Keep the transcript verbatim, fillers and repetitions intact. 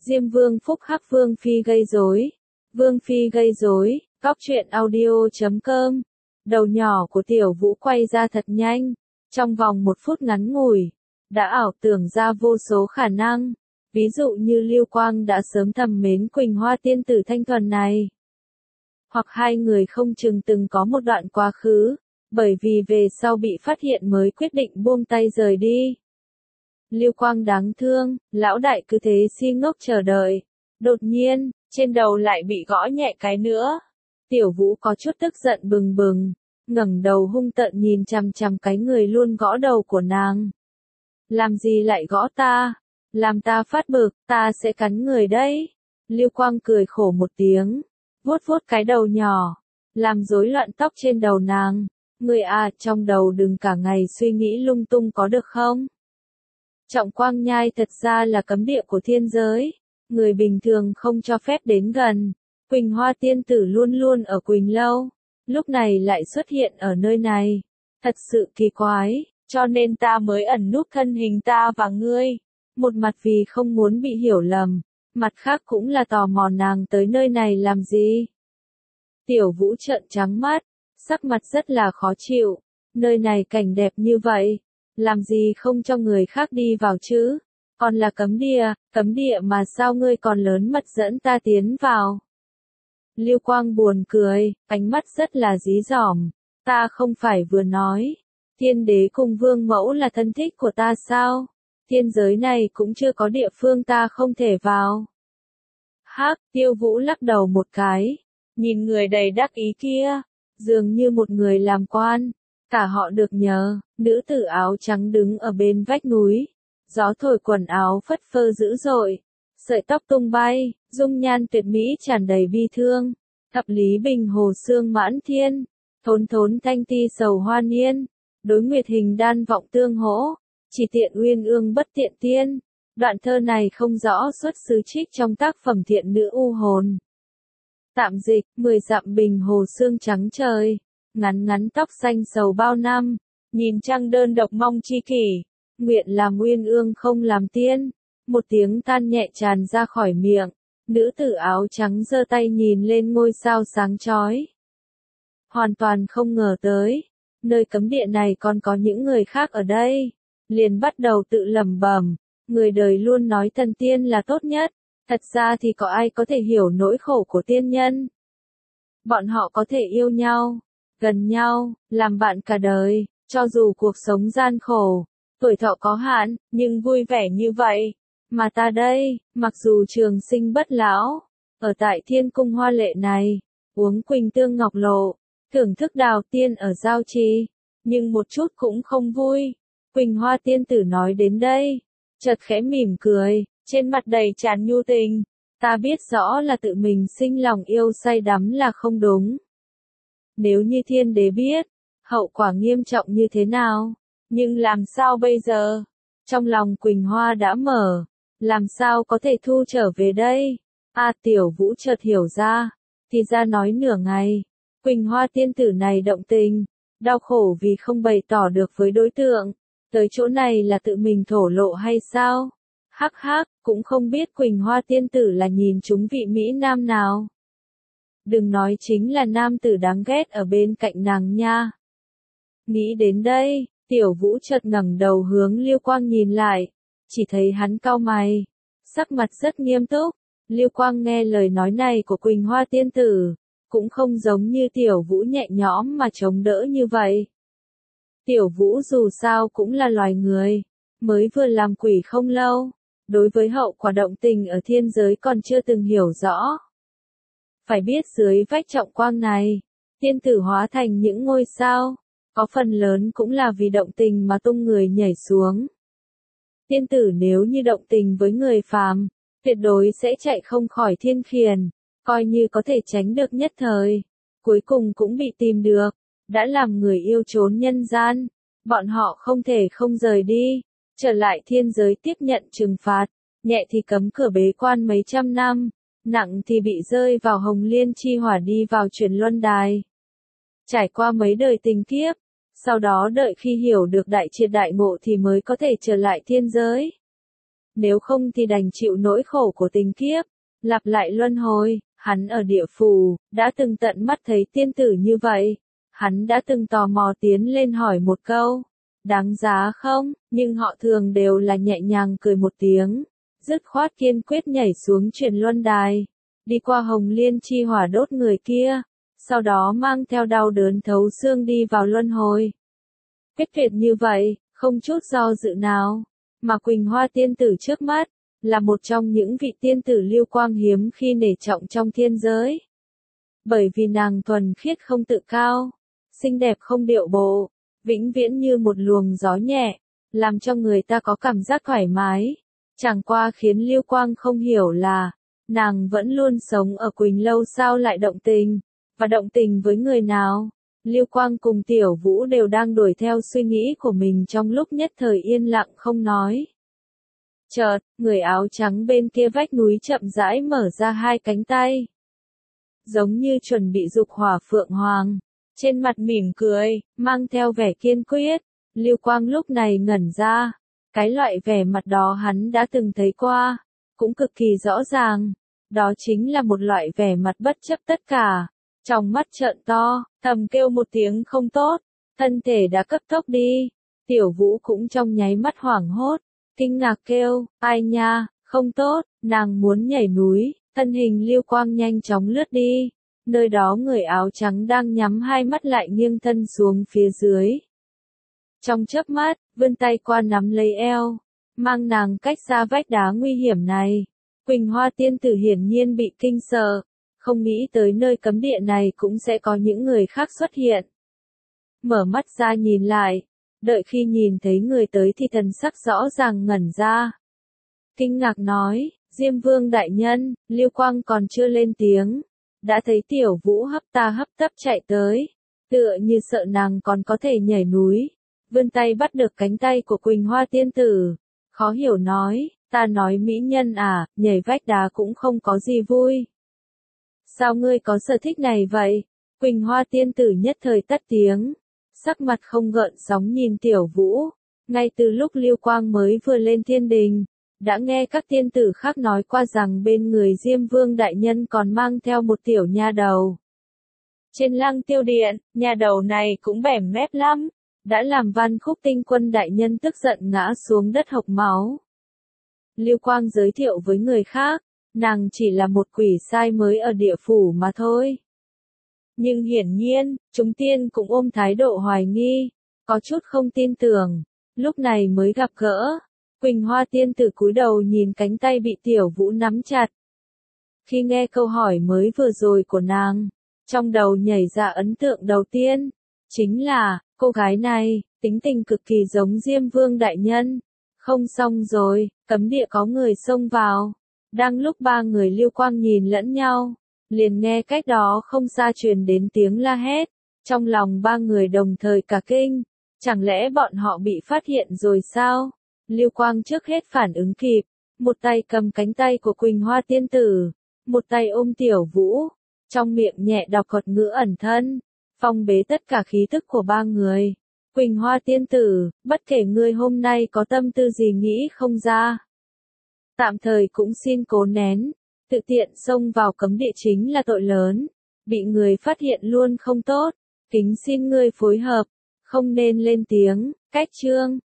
Diêm Vương phúc hắc Vương Phi gây rối. Vương Phi gây rối, Cóc truyện audio chấm com. Đầu nhỏ của Tiểu Vũ quay ra thật nhanh, trong vòng một phút ngắn ngủi, đã ảo tưởng ra vô số khả năng. Ví dụ như Lưu Quang đã sớm thầm mến Quỳnh Hoa tiên tử thanh thuần này. Hoặc hai người không chừng từng có một đoạn quá khứ, bởi vì về sau bị phát hiện mới quyết định buông tay rời đi. Lưu Quang đáng thương, lão đại cứ thế si ngốc chờ đợi. Đột nhiên, trên đầu lại bị gõ nhẹ cái nữa. Tiểu Vũ có chút tức giận bừng bừng, ngẩng đầu hung tợn nhìn chằm chằm cái người luôn gõ đầu của nàng. Làm gì lại gõ ta? Làm ta phát bực, ta sẽ cắn người đấy. Lưu Quang cười khổ một tiếng, vuốt vuốt cái đầu nhỏ, làm rối loạn tóc trên đầu nàng. Người à, trong đầu đừng cả ngày suy nghĩ lung tung có được không? Trọng Quang Nhai thật ra là cấm địa của thiên giới, người bình thường không cho phép đến gần. Quỳnh Hoa tiên tử luôn luôn ở Quỳnh Lâu, lúc này lại xuất hiện ở nơi này. Thật sự kỳ quái, cho nên ta mới ẩn núp thân hình ta và ngươi. Một mặt vì không muốn bị hiểu lầm, mặt khác cũng là tò mò nàng tới nơi này làm gì. Tiểu Vũ trợn trắng mắt, sắc mặt rất là khó chịu. Nơi này cảnh đẹp như vậy, làm gì không cho người khác đi vào chứ? Còn là cấm địa, cấm địa mà sao ngươi còn lớn mật dẫn ta tiến vào? Lưu Quang buồn cười, ánh mắt rất là dí dỏm. Ta không phải vừa nói, thiên đế cùng vương mẫu là thân thích của ta sao? Thiên giới này cũng chưa có địa phương ta không thể vào. Hắc, Tiêu Vũ lắc đầu một cái, nhìn người đầy đắc ý kia, dường như một người làm quan. Cả họ được nhờ, nữ tử áo trắng đứng ở bên vách núi. Gió thổi quần áo phất phơ dữ dội, sợi tóc tung bay, dung nhan tuyệt mỹ tràn đầy bi thương. Thập lý bình hồ xương mãn thiên, thốn thốn thanh ti sầu hoa niên, đối nguyệt hình đan vọng tương hỗ, chỉ tiện uyên ương bất tiện tiên. Đoạn thơ này không rõ xuất xứ trích trong tác phẩm Thiện nữ u hồn. Tạm dịch, mười dặm bình hồ xương trắng trời, ngắn ngắn tóc xanh sầu bao năm, nhìn trăng đơn độc mong chi kỷ, nguyện làm uyên ương không làm tiên. Một tiếng than nhẹ tràn ra khỏi miệng, nữ tử áo trắng giơ tay nhìn lên ngôi sao sáng chói. Hoàn toàn không ngờ tới, nơi cấm địa này còn có những người khác ở đây, liền bắt đầu tự lẩm bẩm, người đời luôn nói thần tiên là tốt nhất, thật ra thì có ai có thể hiểu nỗi khổ của tiên nhân. Bọn họ có thể yêu nhau, gần nhau, làm bạn cả đời, cho dù cuộc sống gian khổ, tuổi thọ có hạn, nhưng vui vẻ như vậy. Mà ta đây, mặc dù trường sinh bất lão, ở tại thiên cung hoa lệ này, uống quỳnh tương ngọc lộ, thưởng thức đào tiên ở giao trì, nhưng một chút cũng không vui. Quỳnh Hoa tiên tử nói đến đây, chợt khẽ mỉm cười, trên mặt đầy tràn nhu tình. Ta biết rõ là tự mình sinh lòng yêu say đắm là không đúng. Nếu như thiên đế biết, hậu quả nghiêm trọng như thế nào? Nhưng làm sao bây giờ? Trong lòng Quỳnh Hoa đã mở, làm sao có thể thu trở về đây? A Tiểu Vũ chợt hiểu ra, thì ra nói nửa ngày, Quỳnh Hoa tiên tử này động tình, đau khổ vì không bày tỏ được với đối tượng, tới chỗ này là tự mình thổ lộ hay sao? Hắc hắc, cũng không biết Quỳnh Hoa tiên tử là nhìn chúng vị mỹ nam nào. Đừng nói chính là nam tử đáng ghét ở bên cạnh nàng nha. Nghĩ đến đây, Tiểu Vũ chợt ngẩng đầu hướng Lưu Quang nhìn lại, chỉ thấy hắn cau mày, sắc mặt rất nghiêm túc. Lưu Quang nghe lời nói này của Quỳnh Hoa tiên tử, cũng không giống như Tiểu Vũ nhẹ nhõm mà chống đỡ như vậy. Tiểu Vũ dù sao cũng là loài người, mới vừa làm quỷ không lâu, đối với hậu quả động tình ở thiên giới còn chưa từng hiểu rõ. Phải biết dưới vách trọng quang này, tiên tử hóa thành những ngôi sao, có phần lớn cũng là vì động tình mà tung người nhảy xuống. Tiên tử nếu như động tình với người phàm, tuyệt đối sẽ chạy không khỏi thiên khiển, coi như có thể tránh được nhất thời, cuối cùng cũng bị tìm được. Đã làm người yêu trốn nhân gian, bọn họ không thể không rời đi, trở lại thiên giới tiếp nhận trừng phạt, nhẹ thì cấm cửa bế quan mấy trăm năm, nặng thì bị rơi vào hồng liên chi hỏa đi vào chuyển luân đài. Trải qua mấy đời tình kiếp, sau đó đợi khi hiểu được đại triệt đại ngộ thì mới có thể trở lại thiên giới. nếu không thì đành chịu nỗi khổ của tình kiếp, lặp lại luân hồi. Hắn ở địa phủ, đã từng tận mắt thấy tiên tử như vậy. Hắn đã từng tò mò tiến lên hỏi một câu, đáng giá không, nhưng họ thường đều là nhẹ nhàng cười một tiếng, dứt khoát kiên quyết nhảy xuống truyền luân đài, đi qua hồng liên chi hỏa đốt người kia, sau đó mang theo đau đớn thấu xương đi vào luân hồi. Quyết tuyệt như vậy, không chút do dự nào, mà Quỳnh Hoa tiên tử trước mắt, là một trong những vị tiên tử lưu quang hiếm khi nể trọng trong thiên giới. Bởi vì nàng thuần khiết không tự cao, xinh đẹp không điệu bộ, vĩnh viễn như một luồng gió nhẹ, làm cho người ta có cảm giác thoải mái. Chẳng qua khiến Lưu Quang không hiểu là, nàng vẫn luôn sống ở Quỳnh Lâu sao lại động tình, và động tình với người nào. Lưu Quang cùng Tiểu Vũ đều đang đuổi theo suy nghĩ của mình trong lúc nhất thời yên lặng không nói. Chợt, người áo trắng bên kia vách núi chậm rãi mở ra hai cánh tay. Giống như chuẩn bị dục hỏa phượng hoàng, trên mặt mỉm cười, mang theo vẻ kiên quyết. Lưu Quang lúc này ngẩn ra, cái loại vẻ mặt đó hắn đã từng thấy qua, cũng cực kỳ rõ ràng. Đó chính là một loại vẻ mặt bất chấp tất cả, trong mắt trợn to, thầm kêu một tiếng không tốt, thân thể đã cấp tốc đi. Tiểu Vũ cũng trong nháy mắt hoảng hốt, kinh ngạc kêu, ai nha, không tốt, nàng muốn nhảy núi. Thân hình Lưu Quang nhanh chóng lướt đi, nơi đó người áo trắng đang nhắm hai mắt lại nghiêng thân xuống phía dưới. Trong chớp mắt, vươn tay qua nắm lấy eo, mang nàng cách xa vách đá nguy hiểm này. Quỳnh Hoa tiên tử hiển nhiên bị kinh sợ, không nghĩ tới nơi cấm địa này cũng sẽ có những người khác xuất hiện. Mở mắt ra nhìn lại, đợi khi nhìn thấy người tới thì thần sắc rõ ràng ngẩn ra. Kinh ngạc nói, Diêm Vương đại nhân. Lưu Quang còn chưa lên tiếng, đã thấy Tiểu Vũ hấp ta hấp tấp chạy tới, tựa như sợ nàng còn có thể nhảy núi, vươn tay bắt được cánh tay của Quỳnh Hoa tiên tử, khó hiểu nói, ta nói mỹ nhân à, nhảy vách đá cũng không có gì vui. Sao ngươi có sở thích này vậy? Quỳnh Hoa tiên tử nhất thời tắt tiếng, sắc mặt không gợn sóng nhìn Tiểu Vũ, ngay từ lúc Lưu Quang mới vừa lên thiên đình. Đã nghe các tiên tử khác nói qua rằng bên người Diêm Vương đại nhân còn mang theo một tiểu nha đầu. Trên Lăng Tiêu Điện, nha đầu này cũng bẻm mép lắm, đã làm Văn Khúc Tinh Quân đại nhân tức giận ngã xuống đất hộc máu. Lưu Quang giới thiệu với người khác, nàng chỉ là một quỷ sai mới ở địa phủ mà thôi. Nhưng hiển nhiên, chúng tiên cũng ôm thái độ hoài nghi, có chút không tin tưởng, lúc này mới gặp gỡ. Quỳnh Hoa tiên tử cúi đầu nhìn cánh tay bị Tiểu Vũ nắm chặt. Khi nghe câu hỏi mới vừa rồi của nàng, trong đầu nhảy ra ấn tượng đầu tiên, chính là, cô gái này, tính tình cực kỳ giống Diêm Vương đại nhân. Không xong rồi, cấm địa có người xông vào. Đang lúc ba người Lưu Quang nhìn lẫn nhau, liền nghe cách đó không xa truyền đến tiếng la hét. Trong lòng ba người đồng thời cả kinh, chẳng lẽ bọn họ bị phát hiện rồi sao? Lưu Quang trước hết phản ứng kịp, một tay cầm cánh tay của Quỳnh Hoa tiên tử, một tay ôm Tiểu Vũ, trong miệng nhẹ đọc thuật ngữ ẩn thân, phong bế tất cả khí tức của ba người. Quỳnh Hoa tiên tử, bất kể ngươi hôm nay có tâm tư gì nghĩ không ra, tạm thời cũng xin cố nén, tự tiện xông vào cấm địa chính là tội lớn, bị người phát hiện luôn không tốt, kính xin ngươi phối hợp, không nên lên tiếng. Cách chương